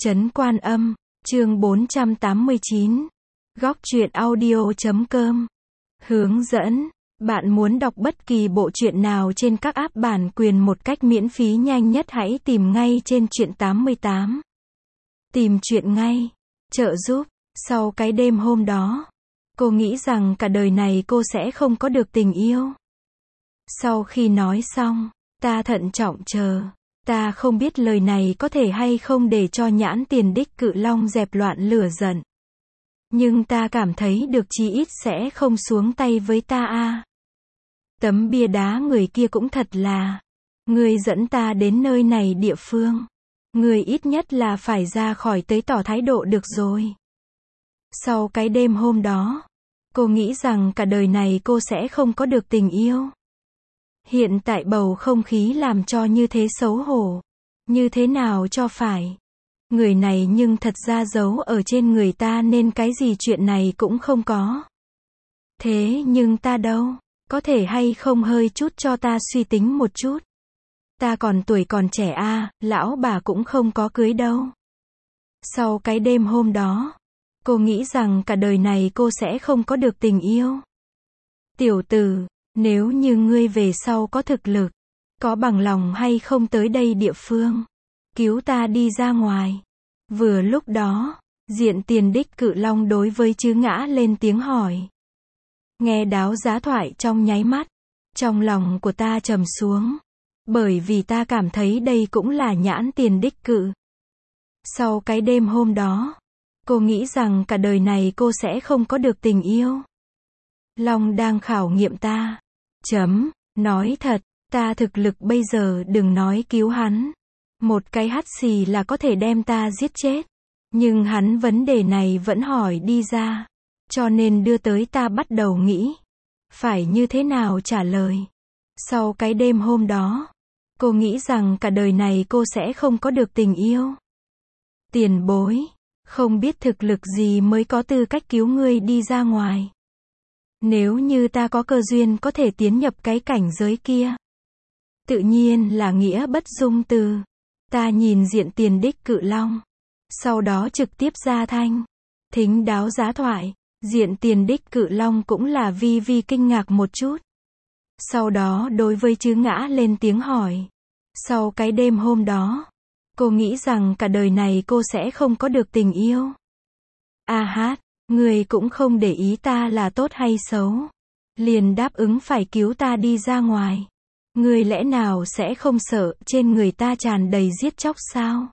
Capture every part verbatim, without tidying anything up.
Trấn Quan Âm, chương bốn trăm tám mươi chín. Góc truyện audio chấm com. Hướng dẫn. Bạn muốn đọc bất kỳ bộ truyện nào trên các app bản quyền một cách miễn phí nhanh nhất hãy tìm ngay trên truyện tám mươi tám. Tìm truyện ngay. Trợ giúp. Sau cái đêm hôm đó, cô nghĩ rằng cả đời này cô sẽ không có được tình yêu. Sau khi nói xong, ta thận trọng chờ. Ta không biết lời này có thể hay không để cho Nhãn Tiền Đích Cự Long dẹp loạn lửa giận. Nhưng ta cảm thấy được chí ít sẽ không xuống tay với ta a. Tấm bia đá người kia cũng thật là. Người dẫn ta đến nơi này địa phương. Người ít nhất là phải ra khỏi tới tỏ thái độ được rồi. Sau cái đêm hôm đó, cô nghĩ rằng cả đời này cô sẽ không có được tình yêu. Hiện tại bầu không khí làm cho như thế xấu hổ. Như thế nào cho phải. Người này nhưng thật ra giấu ở trên người ta nên cái gì chuyện này cũng không có. Thế nhưng ta đâu, có thể hay không hơi chút cho ta suy tính một chút. Ta còn tuổi còn trẻ a, à, lão bà cũng không có cưới đâu. Sau cái đêm hôm đó, cô nghĩ rằng cả đời này cô sẽ không có được tình yêu. Tiểu tử, nếu như ngươi về sau có thực lực, có bằng lòng hay không tới đây địa phương, cứu ta đi ra ngoài. Vừa lúc đó, Diện Tiền Đích Cự Long đối với Trứ Ngã lên tiếng hỏi. Nghe Đáo Giá thoại trong nháy mắt, trong lòng của ta trầm xuống, bởi vì ta cảm thấy đây cũng là Nhãn Tiền Đích Cự. Sau cái đêm hôm đó, cô nghĩ rằng cả đời này cô sẽ không có được tình yêu. Long đang khảo nghiệm ta. Chấm, nói thật, ta thực lực bây giờ đừng nói cứu hắn. Một cái hắt xì là có thể đem ta giết chết. Nhưng hắn vấn đề này vẫn hỏi đi ra. Cho nên đưa tới ta bắt đầu nghĩ. Phải như thế nào trả lời. Sau cái đêm hôm đó, cô nghĩ rằng cả đời này cô sẽ không có được tình yêu. Tiền bối, không biết thực lực gì mới có tư cách cứu ngươi đi ra ngoài. Nếu như ta có cơ duyên có thể tiến nhập cái cảnh giới kia, tự nhiên là nghĩa bất dung từ. Ta nhìn Diện Tiền Đích Cự Long, sau đó trực tiếp ra thanh. Thính Đáo Giá thoại, Diện Tiền Đích Cự Long cũng là vi vi kinh ngạc một chút. Sau đó đối với Trứ Ngã lên tiếng hỏi. Sau cái đêm hôm đó, cô nghĩ rằng cả đời này cô sẽ không có được tình yêu. A hát, người cũng không để ý ta là tốt hay xấu. Liền đáp ứng phải cứu ta đi ra ngoài. Người lẽ nào sẽ không sợ trên người ta tràn đầy giết chóc sao?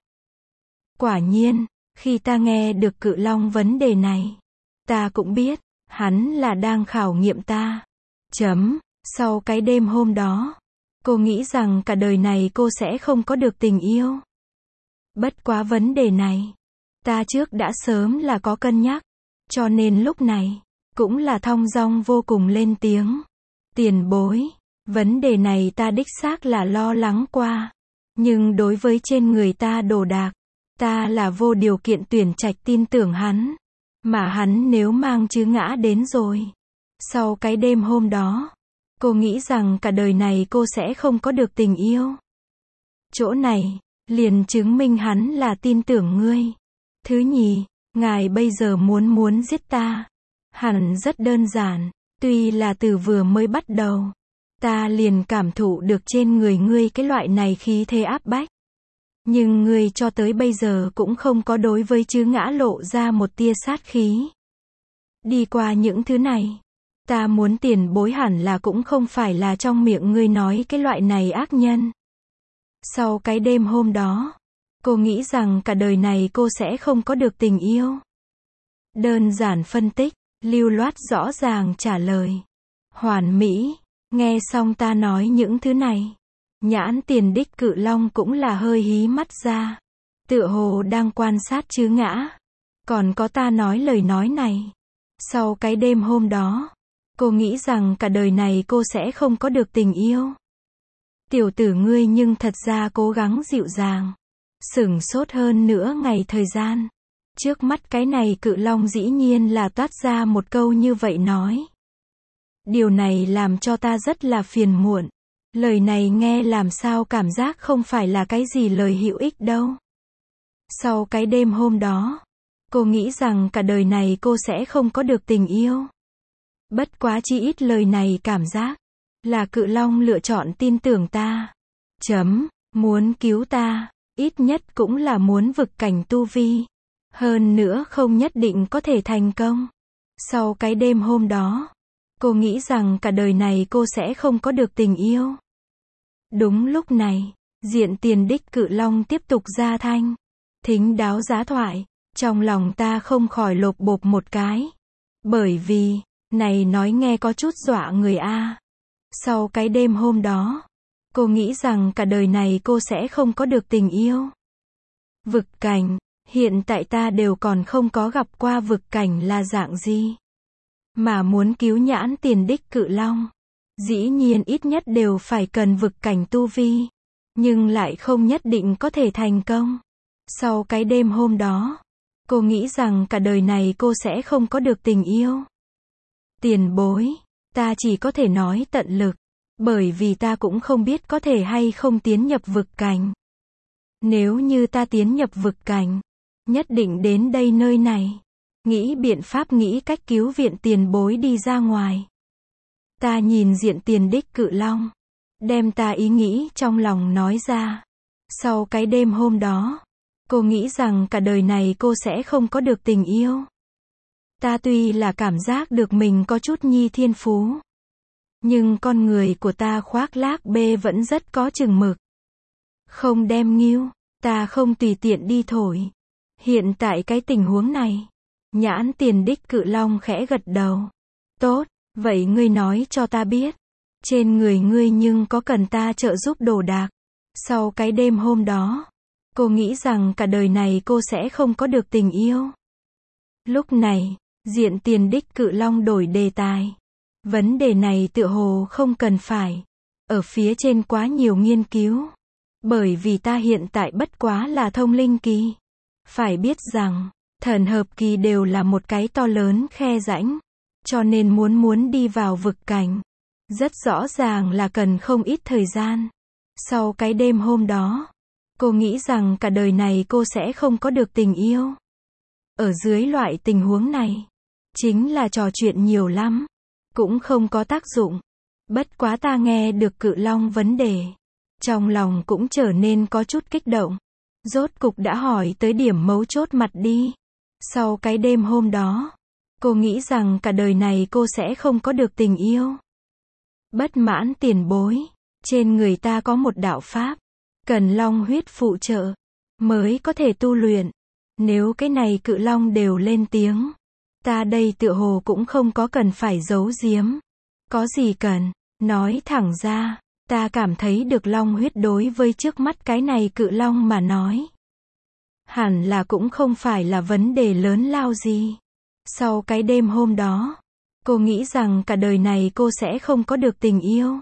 Quả nhiên, khi ta nghe được Cự Long vấn đề này, ta cũng biết, hắn là đang khảo nghiệm ta. Chấm, sau cái đêm hôm đó, cô nghĩ rằng cả đời này cô sẽ không có được tình yêu. Bất quá vấn đề này, ta trước đã sớm là có cân nhắc, cho nên lúc này, cũng là thong dong vô cùng lên tiếng. Tiền bối, vấn đề này ta đích xác là lo lắng qua. Nhưng đối với trên người ta đồ đạc, ta là vô điều kiện tuyển trạch tin tưởng hắn. Mà hắn nếu mang Trứ Ngã đến rồi. Sau cái đêm hôm đó, cô nghĩ rằng cả đời này cô sẽ không có được tình yêu. Chỗ này, liền chứng minh hắn là tin tưởng ngươi. Thứ nhì, ngài bây giờ muốn muốn giết ta. Hẳn rất đơn giản, tuy là từ vừa mới bắt đầu, ta liền cảm thụ được trên người ngươi cái loại này khí thế áp bách. Nhưng ngươi cho tới bây giờ cũng không có đối với Trứ Ngã lộ ra một tia sát khí. Đi qua những thứ này, ta muốn tiền bối hẳn là cũng không phải là trong miệng ngươi nói cái loại này ác nhân. Sau cái đêm hôm đó, cô nghĩ rằng cả đời này cô sẽ không có được tình yêu. Đơn giản phân tích, lưu loát rõ ràng trả lời. Hoàn mỹ, nghe xong ta nói những thứ này. Nhãn Tiền Đích Cự Long cũng là hơi hí mắt ra. Tựa hồ đang quan sát Trứ Ngã. Còn có ta nói lời nói này. Sau cái đêm hôm đó, cô nghĩ rằng cả đời này cô sẽ không có được tình yêu. Tiểu tử ngươi nhưng thật ra cố gắng dịu dàng. Sửng sốt hơn nữa ngày thời gian. Trước mắt cái này Cự Long dĩ nhiên là toát ra một câu như vậy nói. Điều này làm cho ta rất là phiền muộn. Lời này nghe làm sao cảm giác không phải là cái gì lời hữu ích đâu. Sau cái đêm hôm đó, cô nghĩ rằng cả đời này cô sẽ không có được tình yêu. Bất quá chi ít lời này cảm giác là Cự Long lựa chọn tin tưởng ta. Chấm, muốn cứu ta, ít nhất cũng là muốn vực cảnh tu vi. Hơn nữa không nhất định có thể thành công. Sau cái đêm hôm đó, cô nghĩ rằng cả đời này cô sẽ không có được tình yêu. Đúng lúc này, diện tiền đích Cự Long tiếp tục ra thanh. Thính đáo giá thoại, trong lòng ta không khỏi lột bột một cái. Bởi vì, này nói nghe có chút dọa người a. Sau cái đêm hôm đó, cô nghĩ rằng cả đời này cô sẽ không có được tình yêu. Vực cảnh, hiện tại ta đều còn không có gặp qua vực cảnh là dạng gì. Mà muốn cứu nhãn tiền đích Cự Long, dĩ nhiên ít nhất đều phải cần vực cảnh tu vi. Nhưng lại không nhất định có thể thành công. Sau cái đêm hôm đó, cô nghĩ rằng cả đời này cô sẽ không có được tình yêu. Tiền bối, ta chỉ có thể nói tận lực, bởi vì ta cũng không biết có thể hay không tiến nhập vực cảnh. Nếu như ta tiến nhập vực cảnh, nhất định đến đây nơi này, nghĩ biện pháp nghĩ cách cứu viện tiền bối đi ra ngoài. Ta nhìn diện tiền đích Cự Long, đem ta ý nghĩ trong lòng nói ra. Sau cái đêm hôm đó, cô nghĩ rằng cả đời này cô sẽ không có được tình yêu. Ta tuy là cảm giác được mình có chút nhi thiên phú, nhưng con người của ta khoác lác bê vẫn rất có chừng mực. Không đem nghiêu, ta không tùy tiện đi thổi. Hiện tại cái tình huống này, nhãn tiền đích Cự Long khẽ gật đầu. Tốt, vậy ngươi nói cho ta biết, trên người ngươi nhưng có cần ta trợ giúp đồ đạc. Sau cái đêm hôm đó, cô nghĩ rằng cả đời này cô sẽ không có được tình yêu. Lúc này, diện tiền đích Cự Long đổi đề tài. Vấn đề này tựa hồ không cần phải ở phía trên quá nhiều nghiên cứu. Bởi vì ta hiện tại bất quá là thông linh kỳ. Phải biết rằng, thần hợp kỳ đều là một cái to lớn khe rãnh. Cho nên muốn muốn đi vào vực cảnh, rất rõ ràng là cần không ít thời gian. Sau cái đêm hôm đó, cô nghĩ rằng cả đời này cô sẽ không có được tình yêu. Ở dưới loại tình huống này, chính là trò chuyện nhiều lắm, cũng không có tác dụng. Bất quá ta nghe được Cự Long vấn đề, trong lòng cũng trở nên có chút kích động. Rốt cục đã hỏi tới điểm mấu chốt mặt đi. Sau cái đêm hôm đó, cô nghĩ rằng cả đời này cô sẽ không có được tình yêu. Bất mãn tiền bối, trên người ta có một đạo pháp, cần long huyết phụ trợ, mới có thể tu luyện. Nếu cái này Cự Long đều lên tiếng, ta đây tựa hồ cũng không có cần phải giấu giếm. Có gì cần, nói thẳng ra, ta cảm thấy được long huyết đối với trước mắt cái này Cự Long mà nói. Hẳn là cũng không phải là vấn đề lớn lao gì. Sau cái đêm hôm đó, cô nghĩ rằng cả đời này cô sẽ không có được tình yêu.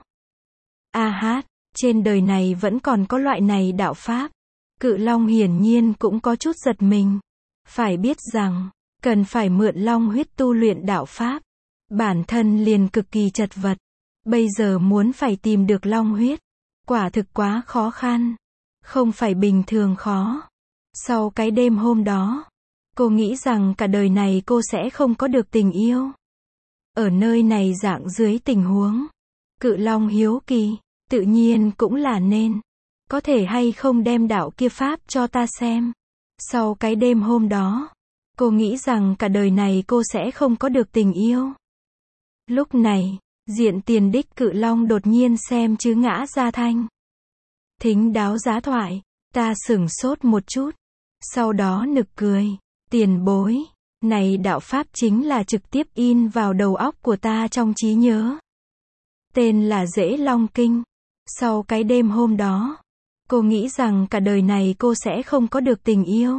A hát, trên đời này vẫn còn có loại này đạo pháp. Cự Long hiển nhiên cũng có chút giật mình. Phải biết rằng, cần phải mượn long huyết tu luyện đạo pháp. Bản thân liền cực kỳ chật vật. Bây giờ muốn phải tìm được long huyết, quả thực quá khó khăn. Không phải bình thường khó. Sau cái đêm hôm đó, cô nghĩ rằng cả đời này cô sẽ không có được tình yêu. Ở nơi này dạng dưới tình huống, Cự Long hiếu kỳ, tự nhiên cũng là nên. Có thể hay không đem đạo kia pháp cho ta xem. Sau cái đêm hôm đó, cô nghĩ rằng cả đời này cô sẽ không có được tình yêu. Lúc này, diện tiền đích Cự Long đột nhiên xem chứ ngã ra thanh. Thính đáo giá thoại, ta sửng sốt một chút. Sau đó nực cười, tiền bối, này đạo pháp chính là trực tiếp in vào đầu óc của ta trong trí nhớ. Tên là Dễ Long Kinh. Sau cái đêm hôm đó, cô nghĩ rằng cả đời này cô sẽ không có được tình yêu.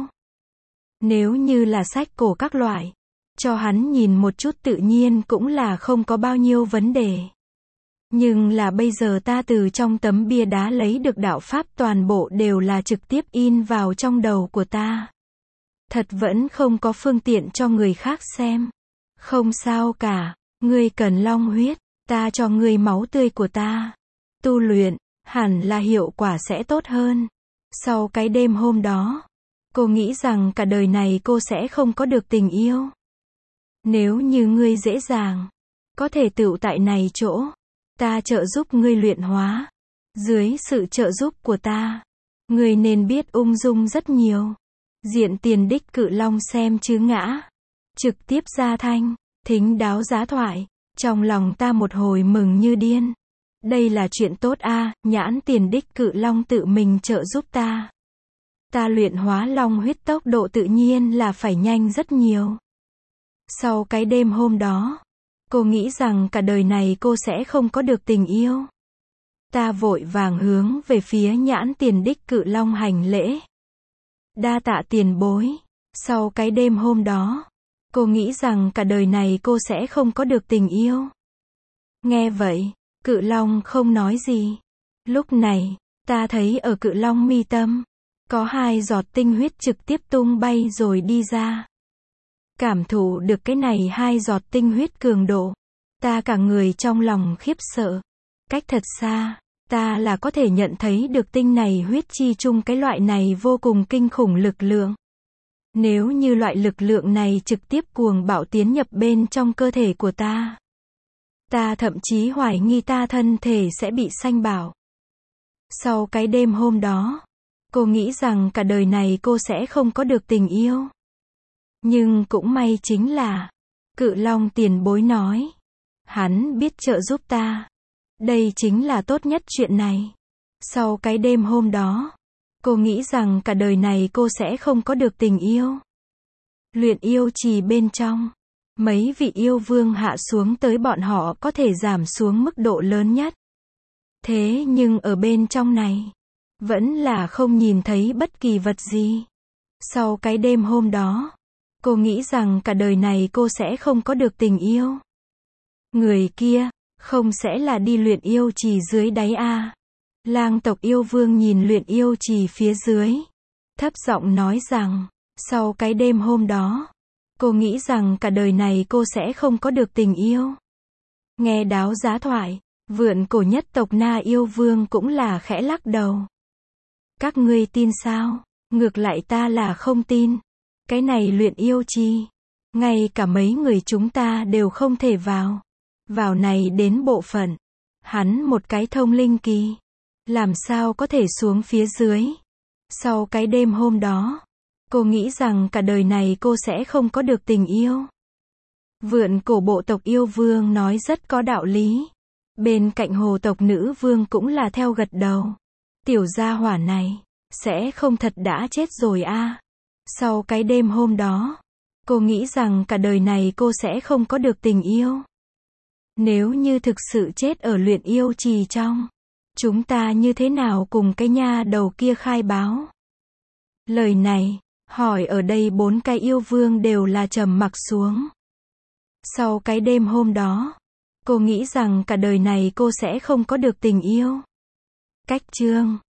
Nếu như là sách cổ các loại, cho hắn nhìn một chút tự nhiên cũng là không có bao nhiêu vấn đề. Nhưng là bây giờ ta từ trong tấm bia đá lấy được đạo pháp toàn bộ đều là trực tiếp in vào trong đầu của ta. Thật vẫn không có phương tiện cho người khác xem. Không sao cả, ngươi cần long huyết, ta cho ngươi máu tươi của ta. Tu luyện, hẳn là hiệu quả sẽ tốt hơn. Sau cái đêm hôm đó, Cô nghĩ rằng cả đời này cô sẽ không có được tình yêu. Nếu như ngươi dễ dàng, có thể tựu tại này chỗ, ta trợ giúp ngươi luyện hóa. Dưới sự trợ giúp của ta, ngươi nên biết ung dung rất nhiều. Diện tiền đích cự long xem chứ ngã. Trực tiếp ra thanh, thính đáo giá thoại. Trong lòng ta một hồi mừng như điên. Đây là chuyện tốt a, nhãn tiền đích cự long tự mình trợ giúp ta. Ta luyện hóa long huyết tốc độ tự nhiên là phải nhanh rất nhiều. Sau cái đêm hôm đó, cô nghĩ rằng cả đời này cô sẽ không có được tình yêu. Ta vội vàng hướng về phía nhãn tiền đích cự long hành lễ. Đa tạ tiền bối. Sau cái đêm hôm đó, cô nghĩ rằng cả đời này cô sẽ không có được tình yêu. Nghe vậy, cự long không nói gì. Lúc này, ta thấy ở cự long mi tâm, có hai giọt tinh huyết trực tiếp tung bay rồi đi ra. Cảm thụ được cái này hai giọt tinh huyết cường độ, ta cả người trong lòng khiếp sợ. Cách thật xa, ta là có thể nhận thấy được tinh này huyết chi chung cái loại này vô cùng kinh khủng lực lượng. Nếu như loại lực lượng này trực tiếp cuồng bạo tiến nhập bên trong cơ thể của ta, ta thậm chí hoài nghi ta thân thể sẽ bị sanh bảo. Sau cái đêm hôm đó, cô nghĩ rằng cả đời này cô sẽ không có được tình yêu. Nhưng cũng may chính là, cự long tiền bối nói, hắn biết trợ giúp ta. Đây chính là tốt nhất chuyện này. Sau cái đêm hôm đó, cô nghĩ rằng cả đời này cô sẽ không có được tình yêu. Luyện yêu trì bên trong, mấy vị yêu vương hạ xuống tới bọn họ có thể giảm xuống mức độ lớn nhất. Thế nhưng ở bên trong này, vẫn là không nhìn thấy bất kỳ vật gì. Sau cái đêm hôm đó, cô nghĩ rằng cả đời này cô sẽ không có được tình yêu. Người kia, không sẽ là đi luyện yêu trì dưới đáy a? Lang tộc yêu vương nhìn luyện yêu trì phía dưới, thấp giọng nói rằng, sau cái đêm hôm đó, cô nghĩ rằng cả đời này cô sẽ không có được tình yêu. Nghe đáo giá thoại, vượn cổ nhất tộc Na yêu vương cũng là khẽ lắc đầu. Các ngươi tin sao? Ngược lại ta là không tin. Cái này luyện yêu trì, ngay cả mấy người chúng ta đều không thể vào. Vào này đến bộ phận, hắn một cái thông linh kỳ, làm sao có thể xuống phía dưới. Sau cái đêm hôm đó, cô nghĩ rằng cả đời này cô sẽ không có được tình yêu. Vượn cổ bộ tộc yêu vương nói rất có đạo lý. Bên cạnh hồ tộc nữ vương cũng là theo gật đầu. Tiểu gia hỏa này, sẽ không thật đã chết rồi a? Sau cái đêm hôm đó, cô nghĩ rằng cả đời này cô sẽ không có được tình yêu. Nếu như thực sự chết ở luyện yêu trì trong, chúng ta như thế nào cùng cái nha đầu kia khai báo? Lời này, hỏi ở đây bốn cái yêu vương đều là trầm mặc xuống. Sau cái đêm hôm đó, cô nghĩ rằng cả đời này cô sẽ không có được tình yêu. Cách chương